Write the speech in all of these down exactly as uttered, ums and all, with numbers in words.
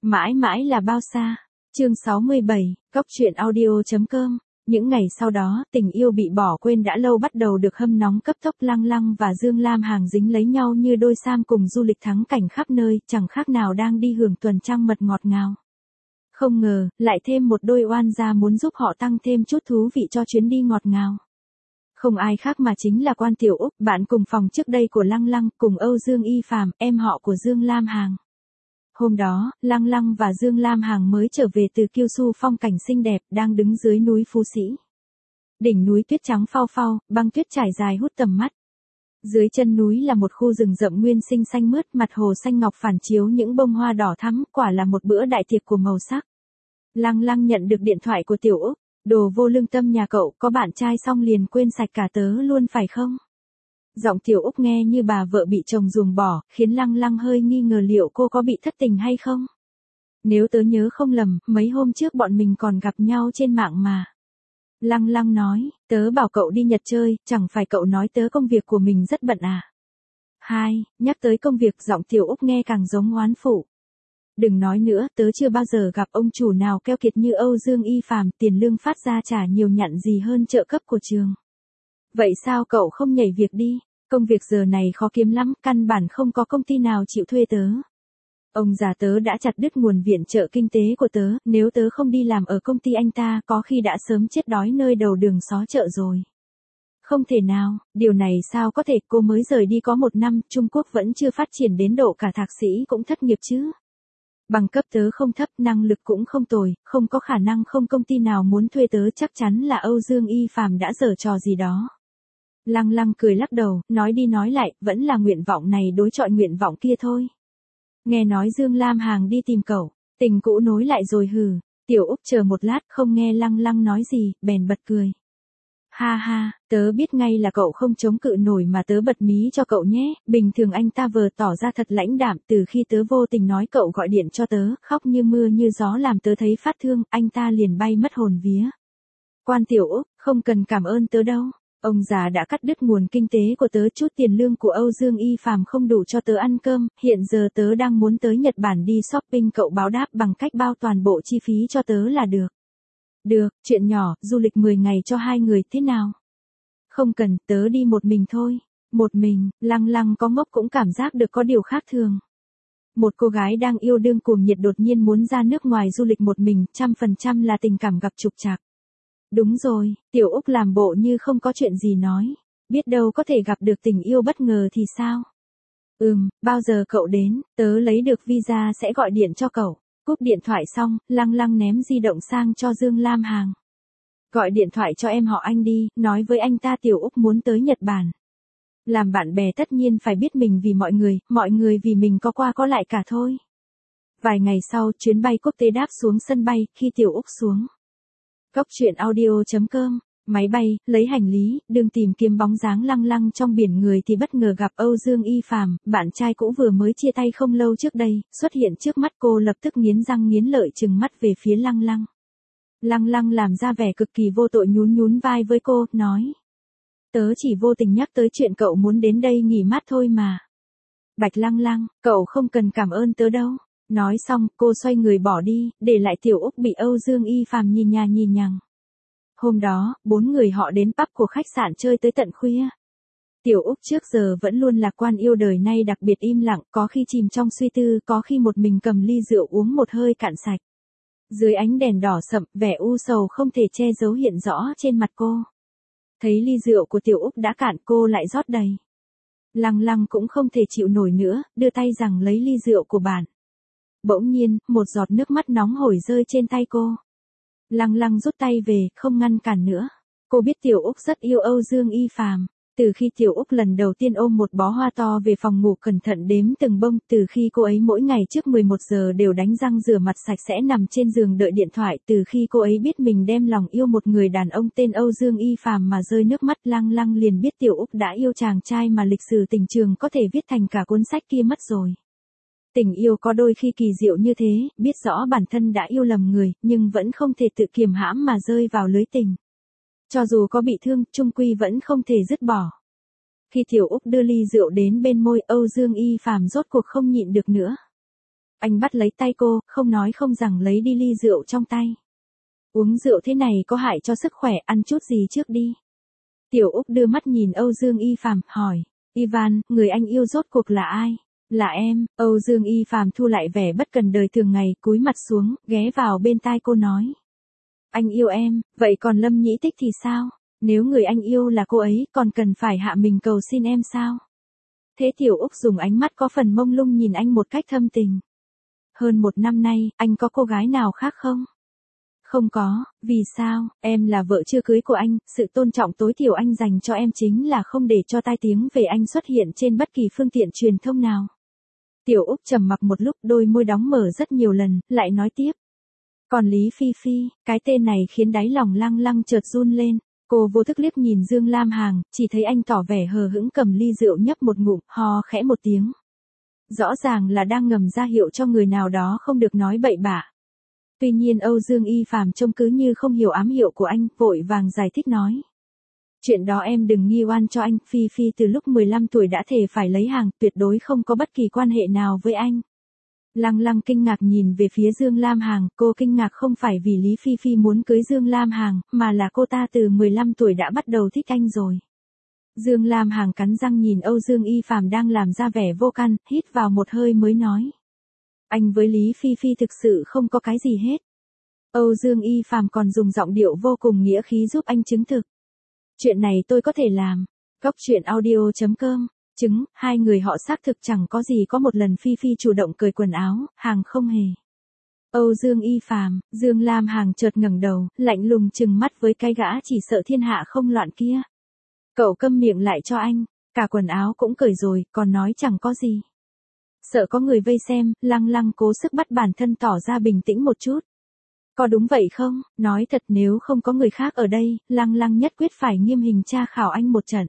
Mãi mãi là bao xa. Chương sáu mươi bảy, Cóc truyện audio chấm com. Những ngày sau đó, tình yêu bị bỏ quên đã lâu bắt đầu được hâm nóng cấp tốc. Lăng Lăng và Dương Lam Hằng dính lấy nhau như đôi sam cùng du lịch thắng cảnh khắp nơi, chẳng khác nào đang đi hưởng tuần trăng mật ngọt ngào. Không ngờ, lại thêm một đôi oan gia muốn giúp họ tăng thêm chút thú vị cho chuyến đi ngọt ngào. Không ai khác mà chính là Quan Tiểu Úc, bạn cùng phòng trước đây của Lăng Lăng, cùng Âu Dương Y Phàm, em họ của Dương Lam Hằng. Hôm đó, Lăng Lăng và Dương Lam Hằng mới trở về từ Kiêu Su, phong cảnh xinh đẹp, đang đứng dưới núi Phú Sĩ. Đỉnh núi tuyết trắng phao phao, băng tuyết trải dài hút tầm mắt. Dưới chân núi là một khu rừng rậm nguyên sinh xanh mướt, mặt hồ xanh ngọc phản chiếu những bông hoa đỏ thắm, quả là một bữa đại tiệc của màu sắc. Lăng Lăng nhận được điện thoại của Tiểu Úc, đồ vô lương tâm nhà cậu, có bạn trai xong liền quên sạch cả tớ luôn phải không? Giọng Tiểu Úc nghe như bà vợ bị chồng ruồng bỏ, khiến Lăng Lăng hơi nghi ngờ liệu cô có bị thất tình hay không. Nếu tớ nhớ không lầm, mấy hôm trước bọn mình còn gặp nhau trên mạng mà. Lăng Lăng nói, tớ bảo cậu đi Nhật chơi, chẳng phải cậu nói tớ công việc của mình rất bận à? Hai, nhắc tới công việc, giọng Tiểu Úc nghe càng giống oán phụ. Đừng nói nữa, tớ chưa bao giờ gặp ông chủ nào keo kiệt như Âu Dương Y Phàm, tiền lương phát ra trả nhiều nhặn gì hơn trợ cấp của trường. Vậy sao cậu không nhảy việc đi? Công việc giờ này khó kiếm lắm, căn bản không có công ty nào chịu thuê tớ. Ông già tớ đã chặt đứt nguồn viện trợ kinh tế của tớ, nếu tớ không đi làm ở công ty anh ta có khi đã sớm chết đói nơi đầu đường xó chợ rồi. Không thể nào, điều này sao có thể, cô mới rời đi có một năm, Trung Quốc vẫn chưa phát triển đến độ cả thạc sĩ cũng thất nghiệp chứ. Bằng cấp tớ không thấp, năng lực cũng không tồi, không có khả năng không công ty nào muốn thuê tớ, chắc chắn là Âu Dương Y Phàm đã giở trò gì đó. Lăng Lăng cười lắc đầu, nói đi nói lại, vẫn là nguyện vọng này đối chọi nguyện vọng kia thôi. Nghe nói Dương Lam Hằng đi tìm cậu, tình cũ nối lại rồi hừ. Tiểu Úc chờ một lát không nghe Lăng Lăng nói gì, bèn bật cười. Ha ha, tớ biết ngay là cậu không chống cự nổi mà tớ bật mí cho cậu nhé, bình thường anh ta vờ tỏ ra thật lãnh đạm, từ khi tớ vô tình nói cậu gọi điện cho tớ, khóc như mưa như gió làm tớ thấy phát thương, anh ta liền bay mất hồn vía. Quan Tiểu Úc, không cần cảm ơn tớ đâu. Ông già đã cắt đứt nguồn kinh tế của tớ, chút tiền lương của Âu Dương Y Phàm không đủ cho tớ ăn cơm, hiện giờ tớ đang muốn tới Nhật Bản đi shopping, cậu báo đáp bằng cách bao toàn bộ chi phí cho tớ là được. Được, chuyện nhỏ, du lịch mười ngày cho hai người thế nào? Không cần, tớ đi một mình thôi. Một mình, Lăng Lăng có ngốc cũng cảm giác được có điều khác thường. Một cô gái đang yêu đương cuồng nhiệt đột nhiên muốn ra nước ngoài du lịch một mình, trăm phần trăm là tình cảm gặp trục trặc. Đúng rồi, Tiểu Úc làm bộ như không có chuyện gì nói. Biết đâu có thể gặp được tình yêu bất ngờ thì sao? Ừm, bao giờ cậu đến, tớ lấy được visa sẽ gọi điện cho cậu. Cúp điện thoại xong, Lăng Lăng ném di động sang cho Dương Lam Hằng. Gọi điện thoại cho em họ anh đi, nói với anh ta Tiểu Úc muốn tới Nhật Bản. Làm bạn bè tất nhiên phải biết mình vì mọi người, mọi người vì mình có qua có lại cả thôi. Vài ngày sau, chuyến bay quốc tế đáp xuống sân bay, khi Tiểu Úc xuống. Cóc truyện audio chấm com, máy bay, lấy hành lý, đường tìm kiếm bóng dáng Lăng Lăng trong biển người thì bất ngờ gặp Âu Dương Y Phàm, bạn trai cũ vừa mới chia tay không lâu trước đây, xuất hiện trước mắt cô, lập tức nghiến răng nghiến lợi trừng mắt về phía Lăng Lăng. Lăng Lăng làm ra vẻ cực kỳ vô tội, nhún nhún vai với cô, nói. Tớ chỉ vô tình nhắc tới chuyện cậu muốn đến đây nghỉ mát thôi mà. Bạch Lăng Lăng, cậu không cần cảm ơn tớ đâu. Nói xong, cô xoay người bỏ đi, để lại Tiểu Úc bị Âu Dương Y Phàm nhìn nhà nhìn nhằng. Hôm đó, bốn người họ đến pub của khách sạn chơi tới tận khuya. Tiểu Úc trước giờ vẫn luôn lạc quan, yêu đời nay đặc biệt im lặng, có khi chìm trong suy tư, có khi một mình cầm ly rượu uống một hơi cạn sạch. Dưới ánh đèn đỏ sậm, vẻ u sầu không thể che giấu hiện rõ trên mặt cô. Thấy ly rượu của Tiểu Úc đã cạn, cô lại rót đầy. Lăng Lăng cũng không thể chịu nổi nữa, đưa tay rằng lấy ly rượu của bạn. Bỗng nhiên, một giọt nước mắt nóng hổi rơi trên tay cô. Lăng Lăng rút tay về, không ngăn cản nữa. Cô biết Tiểu Úc rất yêu Âu Dương Y Phàm. Từ khi Tiểu Úc lần đầu tiên ôm một bó hoa to về phòng ngủ cẩn thận đếm từng bông, từ khi cô ấy mỗi ngày trước mười một giờ đều đánh răng rửa mặt sạch sẽ nằm trên giường đợi điện thoại, từ khi cô ấy biết mình đem lòng yêu một người đàn ông tên Âu Dương Y Phàm mà rơi nước mắt, Lăng Lăng liền biết Tiểu Úc đã yêu chàng trai mà lịch sử tình trường có thể viết thành cả cuốn sách kia mất rồi. Tình yêu có đôi khi kỳ diệu như thế, biết rõ bản thân đã yêu lầm người, nhưng vẫn không thể tự kiềm hãm mà rơi vào lưới tình. Cho dù có bị thương, chung quy vẫn không thể dứt bỏ. Khi Tiểu Úc đưa ly rượu đến bên môi, Âu Dương Y Phàm rốt cuộc không nhịn được nữa. Anh bắt lấy tay cô, không nói không rằng lấy đi ly rượu trong tay. Uống rượu thế này có hại cho sức khỏe, ăn chút gì trước đi. Tiểu Úc đưa mắt nhìn Âu Dương Y Phàm, hỏi, Ivan, người anh yêu rốt cuộc là ai? Là em. Âu Dương Y Phàm thu lại vẻ bất cần đời thường ngày, cúi mặt xuống, ghé vào bên tai cô nói. Anh yêu em, vậy còn Lâm Nhĩ Tích thì sao? Nếu người anh yêu là cô ấy, còn cần phải hạ mình cầu xin em sao? Thế Tiểu Úc dùng ánh mắt có phần mông lung nhìn anh một cách thâm tình. Hơn một năm nay, anh có cô gái nào khác không? Không có. Vì sao? Em là vợ chưa cưới của anh, sự tôn trọng tối thiểu anh dành cho em chính là không để cho tai tiếng về anh xuất hiện trên bất kỳ phương tiện truyền thông nào. Tiểu Úc trầm mặc một lúc, đôi môi đóng mở rất nhiều lần, lại nói tiếp. Còn Lý Phi Phi, cái tên này khiến đáy lòng Lăng Lăng chợt run lên. Cô vô thức liếc nhìn Dương Lam Hằng, chỉ thấy anh tỏ vẻ hờ hững cầm ly rượu nhấp một ngụm, ho khẽ một tiếng. Rõ ràng là đang ngầm ra hiệu cho người nào đó không được nói bậy bạ. Tuy nhiên Âu Dương Y Phàm trông cứ như không hiểu ám hiệu của anh, vội vàng giải thích nói. Chuyện đó em đừng nghi oan cho anh, Phi Phi từ lúc mười lăm tuổi đã thề phải lấy hàng, tuyệt đối không có bất kỳ quan hệ nào với anh. Lăng Lăng kinh ngạc nhìn về phía Dương Lam Hằng, cô kinh ngạc không phải vì Lý Phi Phi muốn cưới Dương Lam Hằng, mà là cô ta từ mười lăm tuổi đã bắt đầu thích anh rồi. Dương Lam Hằng cắn răng nhìn Âu Dương Y Phàm đang làm ra vẻ vô căn, hít vào một hơi mới nói. Anh với Lý Phi Phi thực sự không có cái gì hết. Âu Dương Y Phàm còn dùng giọng điệu vô cùng nghĩa khí giúp anh chứng thực. Chuyện này tôi có thể làm. Cóc truyện audio chấm com. Chứng, hai người họ xác thực chẳng có gì có một lần Phi Phi chủ động cởi quần áo, Hằng không hề. Âu Dương Y Phàm, Dương Lam Hằng chợt ngẩng đầu, lạnh lùng trừng mắt với cái gã chỉ sợ thiên hạ không loạn kia. Cậu câm miệng lại cho anh, cả quần áo cũng cởi rồi, còn nói chẳng có gì. Sợ có người vây xem, Lăng Lăng cố sức bắt bản thân tỏ ra bình tĩnh một chút. Có đúng vậy không? Nói thật nếu không có người khác ở đây, Lăng Lăng nhất quyết phải nghiêm hình tra khảo anh một trận.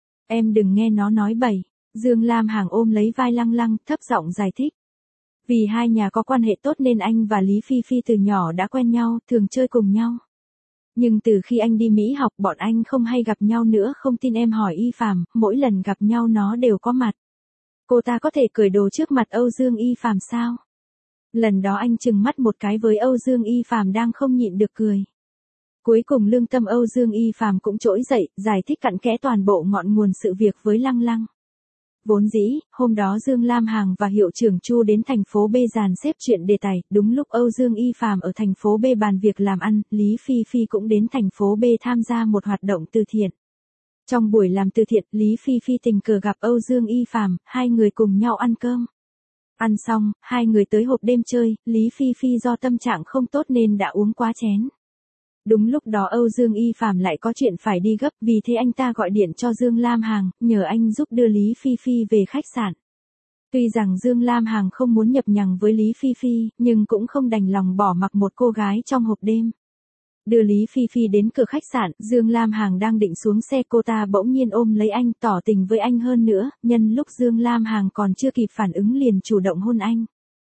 Em đừng nghe nó nói bậy. Dương Lam Hằng ôm lấy vai Lăng Lăng, thấp giọng giải thích. Vì hai nhà có quan hệ tốt nên anh và Lý Phi Phi từ nhỏ đã quen nhau, thường chơi cùng nhau. Nhưng từ khi anh đi Mỹ học bọn anh không hay gặp nhau nữa, không tin em hỏi Y Phàm, mỗi lần gặp nhau nó đều có mặt. Cô ta có thể cởi đồ trước mặt Âu Dương Y Phàm sao? Lần đó anh trừng mắt một cái với Âu Dương Y Phàm đang không nhịn được cười. Cuối cùng lương tâm Âu Dương Y Phàm cũng trỗi dậy, giải thích cặn kẽ toàn bộ ngọn nguồn sự việc với Lăng Lăng. Vốn dĩ, hôm đó Dương Lam Hằng và hiệu trưởng Chu đến thành phố B dàn xếp chuyện đề tài, đúng lúc Âu Dương Y Phàm ở thành phố B bàn việc làm ăn, Lý Phi Phi cũng đến thành phố B tham gia một hoạt động từ thiện. Trong buổi làm từ thiện, Lý Phi Phi tình cờ gặp Âu Dương Y Phàm, hai người cùng nhau ăn cơm. Ăn xong, hai người tới hộp đêm chơi, Lý Phi Phi do tâm trạng không tốt nên đã uống quá chén. Đúng lúc đó Âu Dương Y Phàm lại có chuyện phải đi gấp, vì thế anh ta gọi điện cho Dương Lam Hằng, nhờ anh giúp đưa Lý Phi Phi về khách sạn. Tuy rằng Dương Lam Hằng không muốn nhập nhằng với Lý Phi Phi, nhưng cũng không đành lòng bỏ mặc một cô gái trong hộp đêm. Đưa Lý Phi Phi đến cửa khách sạn, Dương Lam Hằng đang định xuống xe, cô ta bỗng nhiên ôm lấy anh, tỏ tình với anh hơn nữa, nhân lúc Dương Lam Hằng còn chưa kịp phản ứng liền chủ động hôn anh.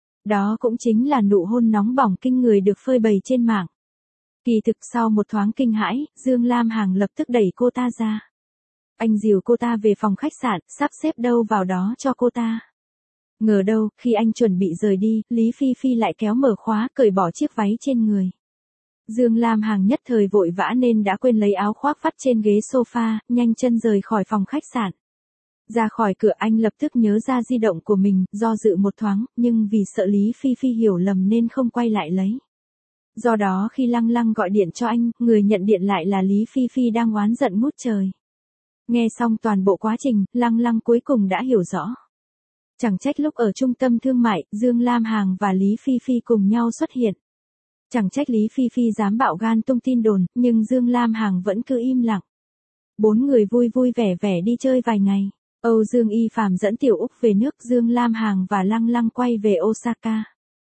Đó cũng chính là nụ hôn nóng bỏng kinh người được phơi bày trên mạng. Kỳ thực sau một thoáng kinh hãi, Dương Lam Hằng lập tức đẩy cô ta ra. Anh dìu cô ta về phòng khách sạn, sắp xếp đâu vào đó cho cô ta. Ngờ đâu, khi anh chuẩn bị rời đi, Lý Phi Phi lại kéo mở khóa, cởi bỏ chiếc váy trên người. Dương Lam Hằng nhất thời vội vã nên đã quên lấy áo khoác vắt trên ghế sofa, nhanh chân rời khỏi phòng khách sạn. Ra khỏi cửa anh lập tức nhớ ra di động của mình, do dự một thoáng, nhưng vì sợ Lý Phi Phi hiểu lầm nên không quay lại lấy. Do đó khi Lăng Lăng gọi điện cho anh, người nhận điện lại là Lý Phi Phi đang oán giận ngút trời. Nghe xong toàn bộ quá trình, Lăng Lăng cuối cùng đã hiểu rõ. Chẳng trách lúc ở trung tâm thương mại, Dương Lam Hằng và Lý Phi Phi cùng nhau xuất hiện. Chẳng trách Lý Phi Phi dám bạo gan tung tin đồn, nhưng Dương Lam Hằng vẫn cứ im lặng. Bốn người vui vui vẻ vẻ đi chơi vài ngày. Âu Dương Y Phàm dẫn Tiểu Úc về nước, Dương Lam Hằng và Lăng Lăng quay về Osaka.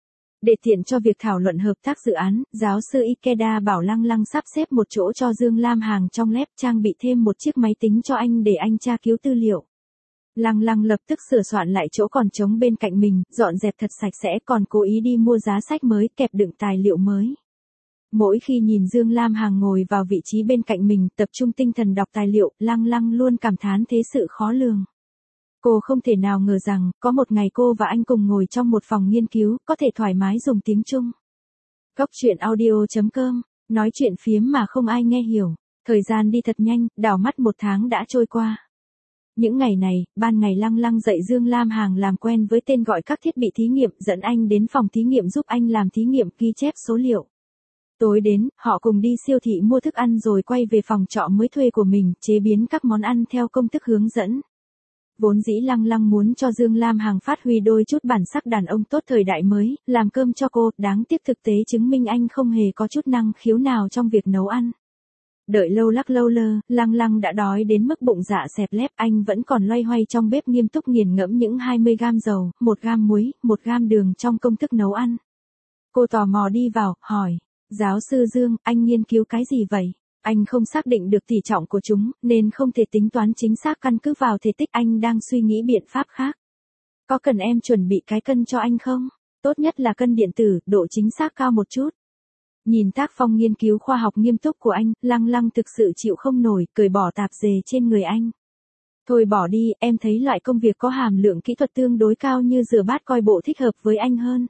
Để tiện cho việc thảo luận hợp tác dự án, giáo sư Ikeda bảo Lăng Lăng sắp xếp một chỗ cho Dương Lam Hằng trong lab, trang bị thêm một chiếc máy tính cho anh để anh tra cứu tư liệu. Lăng Lăng lập tức sửa soạn lại chỗ còn trống bên cạnh mình, dọn dẹp thật sạch sẽ, còn cố ý đi mua giá sách mới, kẹp đựng tài liệu mới. Mỗi khi nhìn Dương Lam Hằng ngồi vào vị trí bên cạnh mình, tập trung tinh thần đọc tài liệu, Lăng Lăng luôn cảm thán thế sự khó lường. Cô không thể nào ngờ rằng, có một ngày cô và anh cùng ngồi trong một phòng nghiên cứu, có thể thoải mái dùng tiếng Trung. Góc truyện audio chấm com, nói chuyện phiếm mà không ai nghe hiểu. Thời gian đi thật nhanh, đảo mắt một tháng đã trôi qua. Những ngày này, ban ngày Lăng Lăng dạy Dương Lam Hằng làm quen với tên gọi các thiết bị thí nghiệm, dẫn anh đến phòng thí nghiệm giúp anh làm thí nghiệm ghi chép số liệu. Tối đến, họ cùng đi siêu thị mua thức ăn rồi quay về phòng trọ mới thuê của mình, chế biến các món ăn theo công thức hướng dẫn. Vốn dĩ Lăng Lăng muốn cho Dương Lam Hằng phát huy đôi chút bản sắc đàn ông tốt thời đại mới, làm cơm cho cô, đáng tiếc thực tế chứng minh anh không hề có chút năng khiếu nào trong việc nấu ăn. Đợi lâu lắc lâu lơ, Lăng Lăng đã đói đến mức bụng dạ xẹp lép, anh vẫn còn loay hoay trong bếp nghiêm túc nghiền ngẫm những hai mươi gam dầu, một gam muối, một gam đường trong công thức nấu ăn. Cô tò mò đi vào, hỏi, giáo sư Dương, anh nghiên cứu cái gì vậy? Anh không xác định được tỷ trọng của chúng, nên không thể tính toán chính xác căn cứ vào thể tích, anh đang suy nghĩ biện pháp khác. Có cần em chuẩn bị cái cân cho anh không? Tốt nhất là cân điện tử, độ chính xác cao một chút. Nhìn tác phong nghiên cứu khoa học nghiêm túc của anh, Lăng Lăng thực sự chịu không nổi, cởi bỏ tạp dề trên người anh. Thôi bỏ đi, em thấy loại công việc có hàm lượng kỹ thuật tương đối cao như rửa bát coi bộ thích hợp với anh hơn.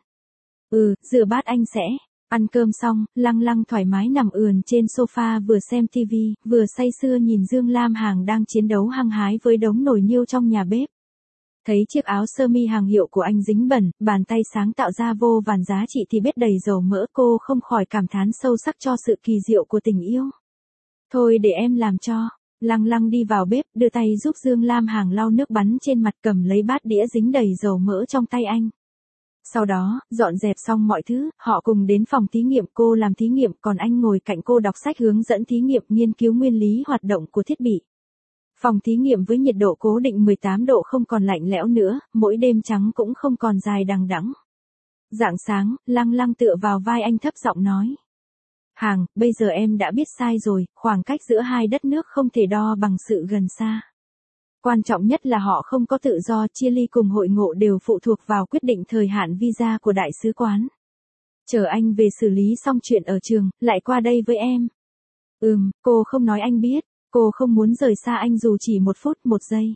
Ừ, rửa bát anh sẽ. Ăn cơm xong, Lăng Lăng thoải mái nằm ườn trên sofa vừa xem tivi, vừa say sưa nhìn Dương Lam Hằng đang chiến đấu hăng hái với đống nồi niêu trong nhà bếp. Thấy chiếc áo sơ mi hàng hiệu của anh dính bẩn, bàn tay sáng tạo ra vô vàn giá trị thì bết đầy dầu mỡ, cô không khỏi cảm thán sâu sắc cho sự kỳ diệu của tình yêu. Thôi để em làm cho. Lăng Lăng đi vào bếp, đưa tay giúp Dương Lam Hằng lau nước bắn trên mặt, cầm lấy bát đĩa dính đầy dầu mỡ trong tay anh. Sau đó, dọn dẹp xong mọi thứ, họ cùng đến phòng thí nghiệm, cô làm thí nghiệm, còn anh ngồi cạnh cô đọc sách hướng dẫn thí nghiệm, nghiên cứu nguyên lý hoạt động của thiết bị. Phòng thí nghiệm với nhiệt độ cố định mười tám độ không còn lạnh lẽo nữa, mỗi đêm trắng cũng không còn dài đằng đẵng. Rạng sáng, Lăng Lăng tựa vào vai anh thấp giọng nói. Hằng, bây giờ em đã biết sai rồi, khoảng cách giữa hai đất nước không thể đo bằng sự gần xa. Quan trọng nhất là họ không có tự do, chia ly cùng hội ngộ đều phụ thuộc vào quyết định thời hạn visa của đại sứ quán. Chờ anh về xử lý xong chuyện ở trường, lại qua đây với em. Ừm, cô không nói anh biết, cô không muốn rời xa anh dù chỉ một phút, một giây.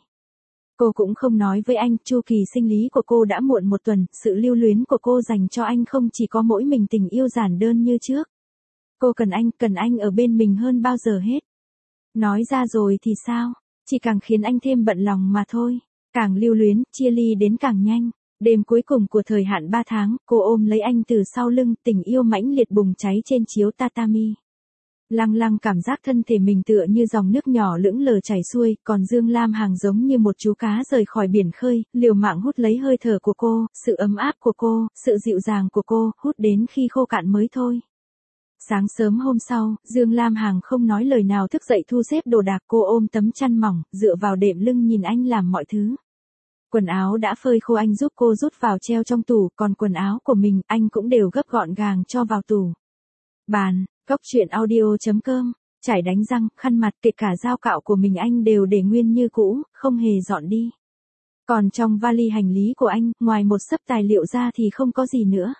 Cô cũng không nói với anh, chu kỳ sinh lý của cô đã muộn một tuần, sự lưu luyến của cô dành cho anh không chỉ có mỗi mình tình yêu giản đơn như trước. Cô cần anh, cần anh ở bên mình hơn bao giờ hết. Nói ra rồi thì sao? Chỉ càng khiến anh thêm bận lòng mà thôi. Càng lưu luyến, chia ly đến càng nhanh. Đêm cuối cùng của thời hạn ba tháng, cô ôm lấy anh từ sau lưng, tình yêu mãnh liệt bùng cháy trên chiếu tatami. Lăng Lăng cảm giác thân thể mình tựa như dòng nước nhỏ lững lờ chảy xuôi, còn Dương Lam Hằng giống như một chú cá rời khỏi biển khơi, liều mạng hút lấy hơi thở của cô, sự ấm áp của cô, sự dịu dàng của cô, hút đến khi khô cạn mới thôi. Sáng sớm hôm sau, Dương Lam Hằng không nói lời nào thức dậy thu xếp đồ đạc, cô ôm tấm chăn mỏng, dựa vào đệm lưng nhìn anh làm mọi thứ. Quần áo đã phơi khô anh giúp cô rút vào treo trong tủ, còn quần áo của mình anh cũng đều gấp gọn gàng cho vào tủ. Bàn, góc truyện audio chấm com, chải đánh răng, khăn mặt, kể cả dao cạo của mình anh đều để nguyên như cũ, không hề dọn đi. Còn trong vali hành lý của anh, ngoài một xấp tài liệu ra thì không có gì nữa.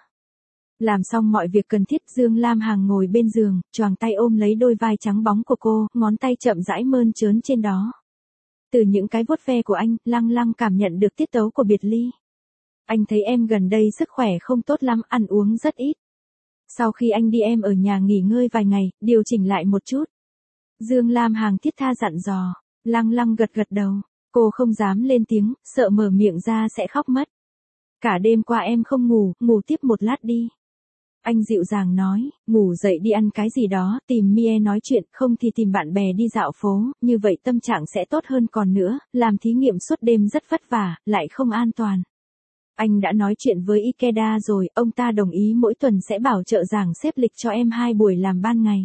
Làm xong mọi việc cần thiết, Dương Lam Hằng ngồi bên giường, choàng tay ôm lấy đôi vai trắng bóng của cô, ngón tay chậm rãi mơn trớn trên đó. Từ những cái vuốt ve của anh, Lăng Lăng cảm nhận được tiết tấu của biệt ly. Anh thấy em gần đây sức khỏe không tốt lắm, ăn uống rất ít. Sau khi anh đi em ở nhà nghỉ ngơi vài ngày, điều chỉnh lại một chút. Dương Lam Hằng thiết tha dặn dò. Lăng Lăng gật gật đầu. Cô không dám lên tiếng, sợ mở miệng ra sẽ khóc mất. Cả đêm qua em không ngủ, ngủ tiếp một lát đi. Anh dịu dàng nói, ngủ dậy đi ăn cái gì đó, tìm Mie nói chuyện, không thì tìm bạn bè đi dạo phố, như vậy tâm trạng sẽ tốt hơn, còn nữa, làm thí nghiệm suốt đêm rất vất vả, lại không an toàn. Anh đã nói chuyện với Ikeda rồi, ông ta đồng ý mỗi tuần sẽ bảo trợ giảng xếp lịch cho em hai buổi làm ban ngày.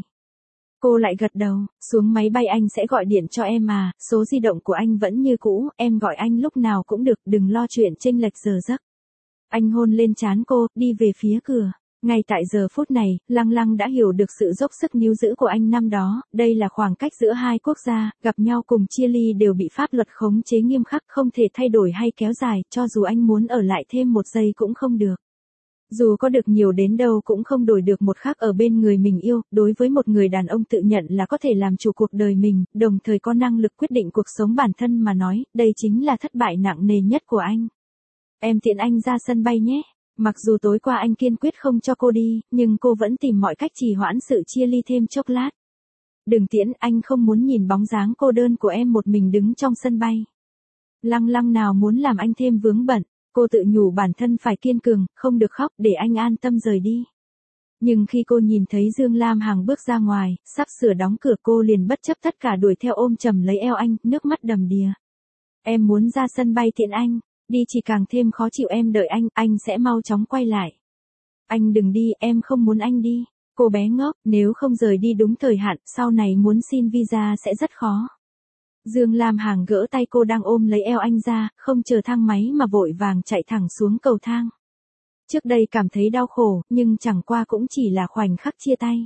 Cô lại gật đầu, xuống máy bay anh sẽ gọi điện cho em mà, số di động của anh vẫn như cũ, em gọi anh lúc nào cũng được, đừng lo chuyện chênh lệch giờ giấc. Anh hôn lên trán cô, đi về phía cửa. Ngay tại giờ phút này, Lăng Lăng đã hiểu được sự dốc sức níu giữ của anh năm đó, đây là khoảng cách giữa hai quốc gia, gặp nhau cùng chia ly đều bị pháp luật khống chế nghiêm khắc, không thể thay đổi hay kéo dài, cho dù anh muốn ở lại thêm một giây cũng không được. Dù có được nhiều đến đâu cũng không đổi được một khắc ở bên người mình yêu, đối với một người đàn ông tự nhận là có thể làm chủ cuộc đời mình, đồng thời có năng lực quyết định cuộc sống bản thân mà nói, đây chính là thất bại nặng nề nhất của anh. Em tiện anh ra sân bay nhé. Mặc dù tối qua anh kiên quyết không cho cô đi, nhưng cô vẫn tìm mọi cách trì hoãn sự chia ly thêm chốc lát. Đừng tiễn, anh không muốn nhìn bóng dáng cô đơn của em một mình đứng trong sân bay. Lăng Lăng nào muốn làm anh thêm vướng bận, cô tự nhủ bản thân phải kiên cường, không được khóc để anh an tâm rời đi. Nhưng khi cô nhìn thấy Dương Lam Hằng bước ra ngoài, sắp sửa đóng cửa cô liền bất chấp tất cả đuổi theo ôm chầm lấy eo anh, nước mắt đầm đìa. Em muốn ra sân bay tiện anh, đi chỉ càng thêm khó chịu em đợi anh, anh sẽ mau chóng quay lại. Anh đừng đi, em không muốn anh đi. Cô bé ngốc, nếu không rời đi đúng thời hạn, sau này muốn xin visa sẽ rất khó. Dương Lam Hằng gỡ tay cô đang ôm lấy eo anh ra, không chờ thang máy mà vội vàng chạy thẳng xuống cầu thang. Trước đây cảm thấy đau khổ, nhưng chẳng qua cũng chỉ là khoảnh khắc chia tay.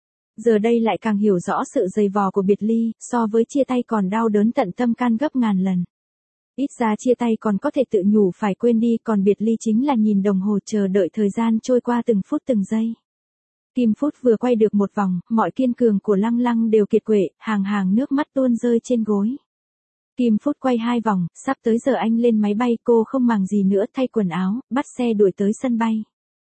Giờ đây lại càng hiểu rõ sự dày vò của biệt ly, so với chia tay còn đau đớn tận tâm can gấp ngàn lần. Ít ra chia tay còn có thể tự nhủ phải quên đi, còn biệt ly chính là nhìn đồng hồ chờ đợi thời gian trôi qua từng phút từng giây. Kim phút vừa quay được một vòng, mọi kiên cường của Lăng Lăng đều kiệt quệ, hàng hàng nước mắt tuôn rơi trên gối. Kim phút quay hai vòng, sắp tới giờ anh lên máy bay, cô không màng gì nữa, thay quần áo, bắt xe đuổi tới sân bay.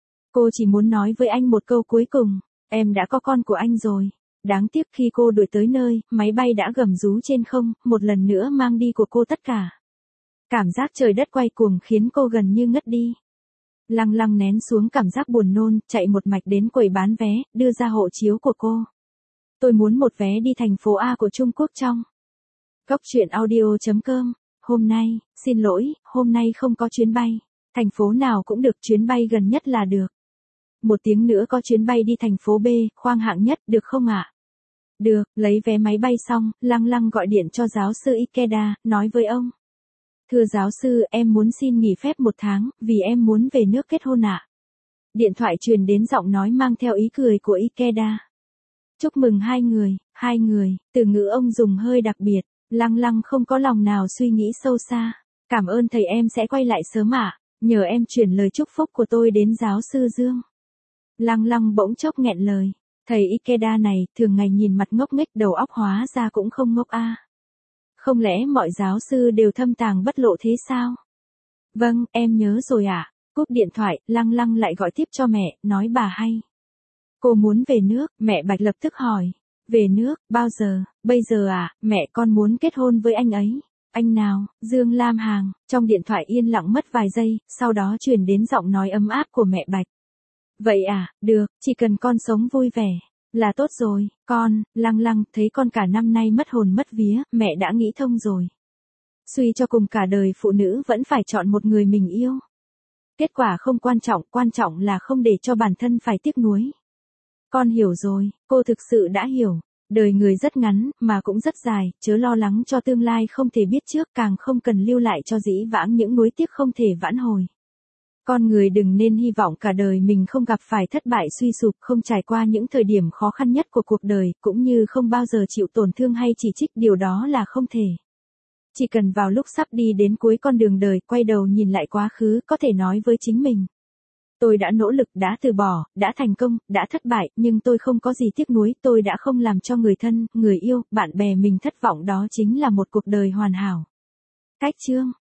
Cô chỉ muốn nói với anh một câu cuối cùng, em đã có con của anh rồi. Đáng tiếc khi cô đuổi tới nơi, máy bay đã gầm rú trên không, một lần nữa mang đi của cô tất cả. Cảm giác trời đất quay cuồng khiến cô gần như ngất đi. Lăng Lăng nén xuống cảm giác buồn nôn, chạy một mạch đến quầy bán vé, đưa ra hộ chiếu của cô. Tôi muốn một vé đi thành phố A của Trung Quốc trong. Góc truyện audio chấm com, hôm nay, xin lỗi, hôm nay không có chuyến bay. Thành phố nào cũng được, chuyến bay gần nhất là được. Một tiếng nữa có chuyến bay đi thành phố B, khoang hạng nhất, được không ạ? Được, lấy vé máy bay xong, Lăng Lăng gọi điện cho giáo sư Ikeda, nói với ông. Thưa giáo sư, em muốn xin nghỉ phép một tháng, vì em muốn về nước kết hôn ạ. Điện thoại truyền đến giọng nói mang theo ý cười của Ikeda. Chúc mừng hai người, hai người, từ ngữ ông dùng hơi đặc biệt, Lăng Lăng không có lòng nào suy nghĩ sâu xa. Cảm ơn thầy, em sẽ quay lại sớm ạ, nhờ em chuyển lời chúc phúc của tôi đến giáo sư Dương. Lăng Lăng bỗng chốc nghẹn lời, thầy Ikeda này, thường ngày nhìn mặt ngốc nghếch, đầu óc hóa ra cũng không ngốc a. Không lẽ mọi giáo sư đều thâm tàng bất lộ thế sao? Vâng, em nhớ rồi ạ. À. Cúp điện thoại, Lăng Lăng lại gọi tiếp cho mẹ, nói bà hay. Cô muốn về nước, mẹ Bạch lập tức hỏi. Về nước, bao giờ? Bây giờ à, mẹ con muốn kết hôn với anh ấy. Anh nào? Dương Lam Hằng. Trong điện thoại yên lặng mất vài giây, sau đó truyền đến giọng nói ấm áp của mẹ Bạch. Vậy à, được, chỉ cần con sống vui vẻ. Là tốt rồi, con, Lăng Lăng, thấy con cả năm nay mất hồn mất vía, mẹ đã nghĩ thông rồi. Suy cho cùng cả đời phụ nữ vẫn phải chọn một người mình yêu. Kết quả không quan trọng, quan trọng là không để cho bản thân phải tiếc nuối. Con hiểu rồi, cô thực sự đã hiểu. Đời người rất ngắn, mà cũng rất dài, chớ lo lắng cho tương lai không thể biết trước, càng không cần lưu lại cho dĩ vãng những nuối tiếc không thể vãn hồi. Con người đừng nên hy vọng cả đời mình không gặp phải thất bại suy sụp, không trải qua những thời điểm khó khăn nhất của cuộc đời, cũng như không bao giờ chịu tổn thương hay chỉ trích, điều đó là không thể. Chỉ cần vào lúc sắp đi đến cuối con đường đời, quay đầu nhìn lại quá khứ, có thể nói với chính mình. Tôi đã nỗ lực, đã từ bỏ, đã thành công, đã thất bại, nhưng tôi không có gì tiếc nuối, tôi đã không làm cho người thân, người yêu, bạn bè mình thất vọng, đó chính là một cuộc đời hoàn hảo. Cách chương